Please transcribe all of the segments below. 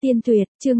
Tiên tuyệt, chương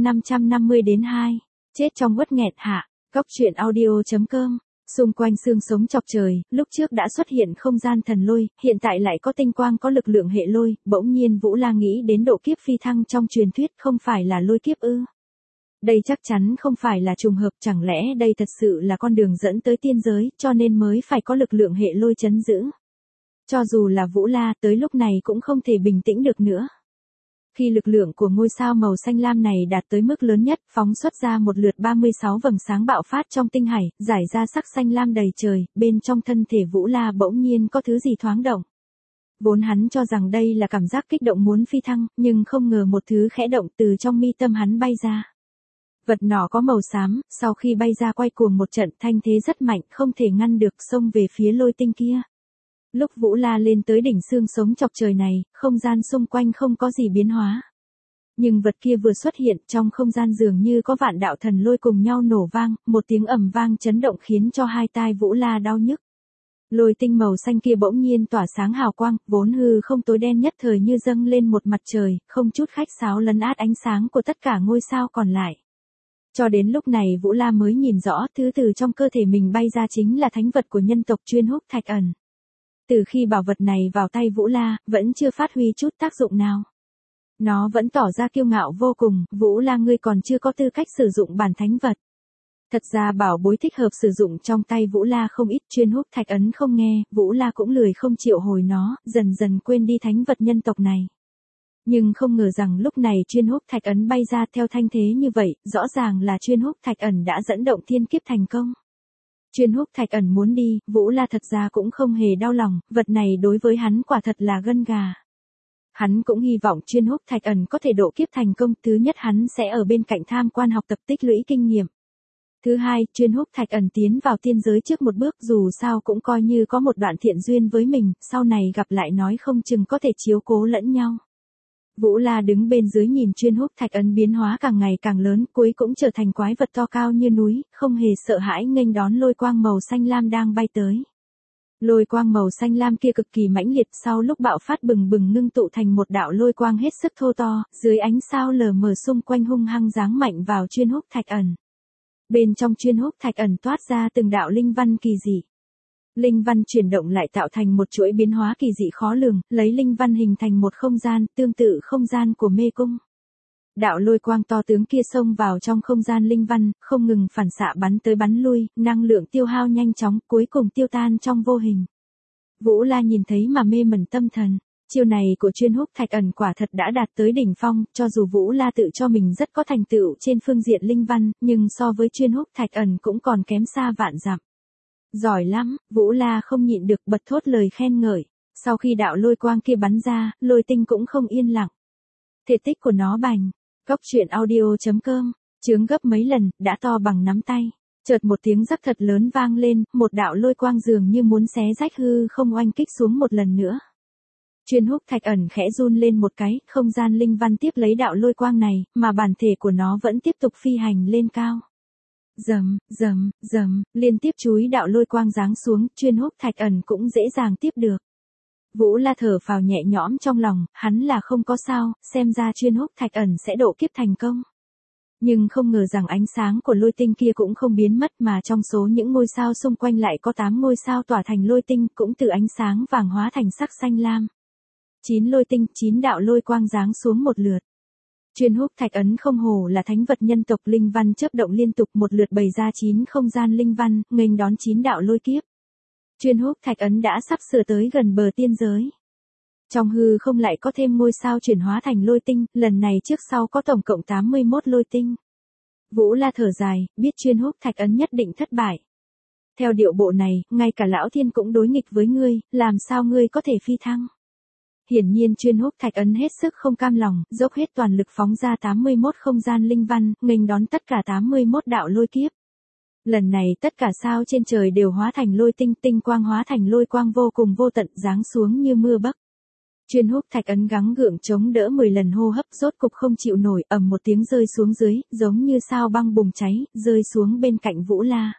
550-2. Chết trong uất nghẹt hạ. Góc truyện audio.com. Xung quanh xương sống chọc trời, lúc trước đã xuất hiện không gian thần lôi, hiện tại lại có tinh quang có lực lượng hệ lôi, bỗng nhiên Vũ La nghĩ đến độ kiếp phi thăng trong truyền thuyết không phải là lôi kiếp ư. Đây chắc chắn không phải là trùng hợp, chẳng lẽ đây thật sự là con đường dẫn tới tiên giới, cho nên mới phải có lực lượng hệ lôi trấn giữ. Cho dù là Vũ La tới lúc này cũng không thể bình tĩnh được nữa. Khi lực lượng của ngôi sao màu xanh lam này đạt tới mức lớn nhất, phóng xuất ra một lượt 36 vầng sáng bạo phát trong tinh hải, giải ra sắc xanh lam đầy trời, bên trong thân thể Vũ La bỗng nhiên có thứ gì thoáng động. Vốn hắn cho rằng đây là cảm giác kích động muốn phi thăng, nhưng không ngờ một thứ khẽ động từ trong mi tâm hắn bay ra. Vật nỏ có màu xám, sau khi bay ra quay cuồng một trận, thanh thế rất mạnh, không thể ngăn được, xông về phía lôi tinh kia. Lúc Vũ La lên tới đỉnh xương sống chọc trời này, không gian xung quanh không có gì biến hóa. Nhưng vật kia vừa xuất hiện, trong không gian dường như có vạn đạo thần lôi cùng nhau nổ vang, một tiếng ầm vang chấn động khiến cho hai tai Vũ La đau nhức. Lôi tinh màu xanh kia bỗng nhiên tỏa sáng hào quang, vốn hư không tối đen nhất thời như dâng lên một mặt trời, không chút khách sáo lấn át ánh sáng của tất cả ngôi sao còn lại. Cho đến lúc này Vũ La mới nhìn rõ thứ từ trong cơ thể mình bay ra chính là thánh vật của nhân tộc Chuyên Húc Thạch Ẩn. Từ khi bảo vật này vào tay Vũ La, vẫn chưa phát huy chút tác dụng nào. Nó vẫn tỏ ra kiêu ngạo vô cùng, Vũ La ngươi còn chưa có tư cách sử dụng bản thánh vật. Thật ra bảo bối thích hợp sử dụng trong tay Vũ La không ít, Chuyên Húc Thạch Ấn không nghe, Vũ La cũng lười không chịu hồi nó, dần dần quên đi thánh vật nhân tộc này. Nhưng không ngờ rằng lúc này Chuyên Húc Thạch Ấn bay ra theo thanh thế như vậy, rõ ràng là Chuyên Húc Thạch Ẩn đã dẫn động thiên kiếp thành công. Chuyên Húc Thạch Ẩn muốn đi, Vũ La thật ra cũng không hề đau lòng, vật này đối với hắn quả thật là gân gà. Hắn cũng hy vọng Chuyên Húc Thạch Ẩn có thể độ kiếp thành công, thứ nhất hắn sẽ ở bên cạnh tham quan học tập tích lũy kinh nghiệm. Thứ hai, Chuyên Húc Thạch Ẩn tiến vào tiên giới trước một bước dù sao cũng coi như có một đoạn thiện duyên với mình, sau này gặp lại nói không chừng có thể chiếu cố lẫn nhau. Vũ La đứng bên dưới nhìn Chuyên Húc Thạch Ấn biến hóa càng ngày càng lớn, cuối cũng trở thành quái vật to cao như núi, không hề sợ hãi nghênh đón lôi quang màu xanh lam đang bay tới. Lôi quang màu xanh lam kia cực kỳ mãnh liệt, sau lúc bạo phát bừng bừng ngưng tụ thành một đạo lôi quang hết sức thô to, dưới ánh sao lờ mờ xung quanh hung hăng giáng mạnh vào Chuyên Húc Thạch Ẩn. Bên trong Chuyên Húc Thạch Ẩn toát ra từng đạo linh văn kỳ dị. Linh văn chuyển động lại tạo thành một chuỗi biến hóa kỳ dị khó lường, lấy linh văn hình thành một không gian, tương tự không gian của mê cung. Đạo lôi quang to tướng kia xông vào trong không gian linh văn, không ngừng phản xạ bắn tới bắn lui, năng lượng tiêu hao nhanh chóng, cuối cùng tiêu tan trong vô hình. Vũ La nhìn thấy mà mê mẩn tâm thần. Chiêu này của Chuyên Húc Thạch Ẩn quả thật đã đạt tới đỉnh phong, cho dù Vũ La tự cho mình rất có thành tựu trên phương diện linh văn, nhưng so với Chuyên Húc Thạch Ẩn cũng còn kém xa vạn dặm. Giỏi lắm, Vũ La không nhịn được bật thốt lời khen ngợi. Sau khi đạo lôi quang kia bắn ra, lôi tinh cũng không yên lặng. Thể tích của nó bành. Góc truyện audio.com. Chướng gấp mấy lần, đã to bằng nắm tay. Chợt một tiếng rắc thật lớn vang lên, một đạo lôi quang dường như muốn xé rách hư không oanh kích xuống một lần nữa. Chuyên Húc Thạch Ẩn khẽ run lên một cái, không gian linh văn tiếp lấy đạo lôi quang này, mà bản thể của nó vẫn tiếp tục phi hành lên cao. Rầm, rầm, rầm, liên tiếp chúi đạo lôi quang giáng xuống, Chuyên Húc Thạch Ẩn cũng dễ dàng tiếp được. Vũ La thở phào nhẹ nhõm trong lòng, hắn là không có sao, xem ra Chuyên Húc Thạch Ẩn sẽ độ kiếp thành công. Nhưng không ngờ rằng ánh sáng của lôi tinh kia cũng không biến mất mà trong số những ngôi sao xung quanh lại có 8 ngôi sao tỏa thành lôi tinh, cũng từ ánh sáng vàng hóa thành sắc xanh lam. 9 lôi tinh, 9 đạo lôi quang giáng xuống một lượt. Chuyên Húc Thạch Ấn không hổ là thánh vật nhân tộc, linh văn chớp động liên tục một lượt bày ra 9 không gian linh văn, nghênh đón 9 đạo lôi kiếp. Chuyên Húc Thạch Ấn đã sắp sửa tới gần bờ tiên giới. Trong hư không lại có thêm ngôi sao chuyển hóa thành lôi tinh, lần này trước sau có tổng cộng 81 lôi tinh. Vũ La thở dài, biết Chuyên Húc Thạch Ấn nhất định thất bại. Theo điệu bộ này, ngay cả lão thiên cũng đối nghịch với ngươi, làm sao ngươi có thể phi thăng? Hiển nhiên Chuyên Húc Thạch Ấn hết sức không cam lòng, dốc hết toàn lực phóng ra 81 không gian linh văn, nghênh đón tất cả 81 đạo lôi kiếp. Lần này tất cả sao trên trời đều hóa thành lôi tinh, tinh quang hóa thành lôi quang vô cùng vô tận giáng xuống như mưa bấc. Chuyên Húc Thạch Ấn gắng gượng chống đỡ 10 lần hô hấp, rốt cục không chịu nổi, ầm một tiếng rơi xuống dưới, giống như sao băng bùng cháy, rơi xuống bên cạnh Vũ La.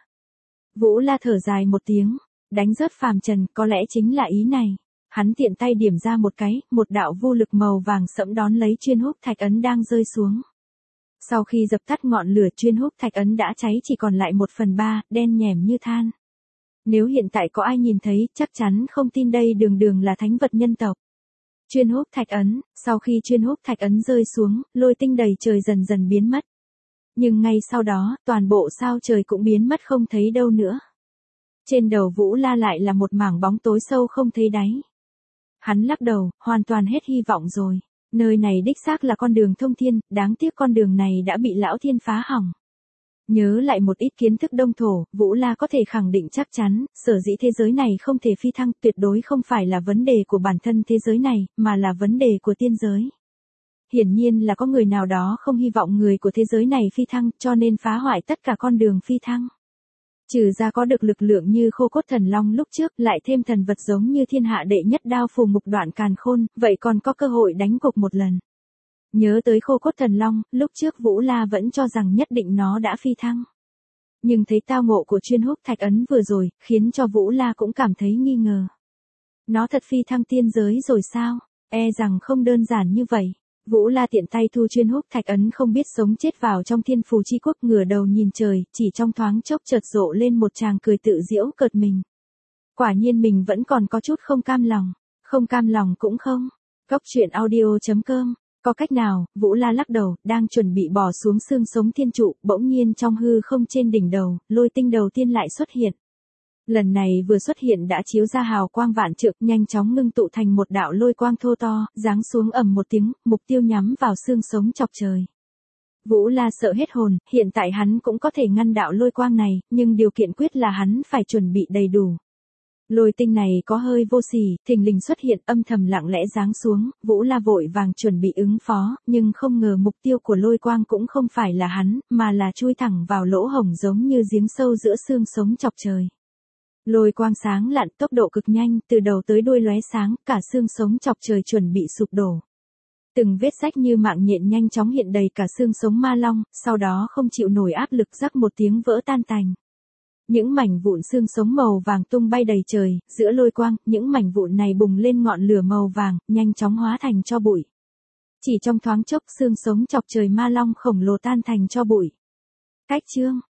Vũ La thở dài một tiếng, đánh rớt phàm trần, có lẽ chính là ý này. Hắn tiện tay điểm ra một cái, một đạo vô lực màu vàng sẫm đón lấy Chuyên Húc Thạch Ấn đang rơi xuống. Sau khi dập tắt ngọn lửa, chuyên húc thạch ấn đã cháy chỉ còn lại 1/3, đen nhẻm như than. Nếu hiện tại có ai nhìn thấy, chắc chắn không tin đây đường đường là thánh vật nhân tộc. Chuyên húc thạch ấn, sau khi chuyên húc thạch ấn rơi xuống, lôi tinh đầy trời dần dần biến mất. Nhưng ngay sau đó, toàn bộ sao trời cũng biến mất không thấy đâu nữa. Trên đầu Vũ La lại là một mảng bóng tối sâu không thấy đáy. Hắn lắc đầu, hoàn toàn hết hy vọng rồi. Nơi này đích xác là con đường thông thiên, đáng tiếc con đường này đã bị lão thiên phá hỏng. Nhớ lại một ít kiến thức đông thổ, Vũ La có thể khẳng định chắc chắn, sở dĩ thế giới này không thể phi thăng, tuyệt đối không phải là vấn đề của bản thân thế giới này, mà là vấn đề của tiên giới. Hiển nhiên là có người nào đó không hy vọng người của thế giới này phi thăng, cho nên phá hoại tất cả con đường phi thăng. Trừ ra có được lực lượng như Khô Cốt Thần Long lúc trước, lại thêm thần vật giống như thiên hạ đệ nhất đao phù mục Đoạn Càn Khôn, vậy còn có cơ hội đánh cục một lần. Nhớ tới Khô Cốt Thần Long, lúc trước Vũ La vẫn cho rằng nhất định nó đã phi thăng. Nhưng thấy tao ngộ của chuyên húc thạch ấn vừa rồi, khiến cho Vũ La cũng cảm thấy nghi ngờ. Nó thật phi thăng tiên giới rồi sao? E rằng không đơn giản như vậy. Vũ La tiện tay thu chuyên húc thạch ấn không biết sống chết vào trong thiên phù chi quốc, ngửa đầu nhìn trời, chỉ trong thoáng chốc chợt rộ lên một tràng cười tự giễu cợt mình. Quả nhiên mình vẫn còn có chút không cam lòng. Không cam lòng cũng không. Góc truyện audio.com. Có cách nào? Vũ La lắc đầu, đang chuẩn bị bỏ xuống xương sống thiên trụ, bỗng nhiên trong hư không trên đỉnh đầu, lôi tinh đầu tiên lại xuất hiện. Lần này vừa xuất hiện đã chiếu ra hào quang vạn trượng, nhanh chóng ngưng tụ thành một đạo lôi quang thô to, giáng xuống ầm một tiếng, mục tiêu nhắm vào xương sống chọc trời. Vũ La sợ hết hồn, hiện tại hắn cũng có thể ngăn đạo lôi quang này, nhưng điều kiện quyết là hắn phải chuẩn bị đầy đủ. Lôi tinh này có hơi vô sỉ, thình lình xuất hiện, âm thầm lặng lẽ giáng xuống, Vũ La vội vàng chuẩn bị ứng phó, nhưng không ngờ mục tiêu của lôi quang cũng không phải là hắn, mà là chui thẳng vào lỗ hổng giống như giếng sâu giữa xương sống chọc trời. Lôi quang sáng lạn, tốc độ cực nhanh, từ đầu tới đuôi lóe sáng, cả xương sống chọc trời chuẩn bị sụp đổ. Từng vết rách như mạng nhện nhanh chóng hiện đầy cả xương sống ma long, sau đó không chịu nổi áp lực rắc một tiếng vỡ tan tành. Những mảnh vụn xương sống màu vàng tung bay đầy trời, giữa lôi quang, những mảnh vụn này bùng lên ngọn lửa màu vàng, nhanh chóng hóa thành tro bụi. Chỉ trong thoáng chốc, xương sống chọc trời ma long khổng lồ tan thành tro bụi. Cách chương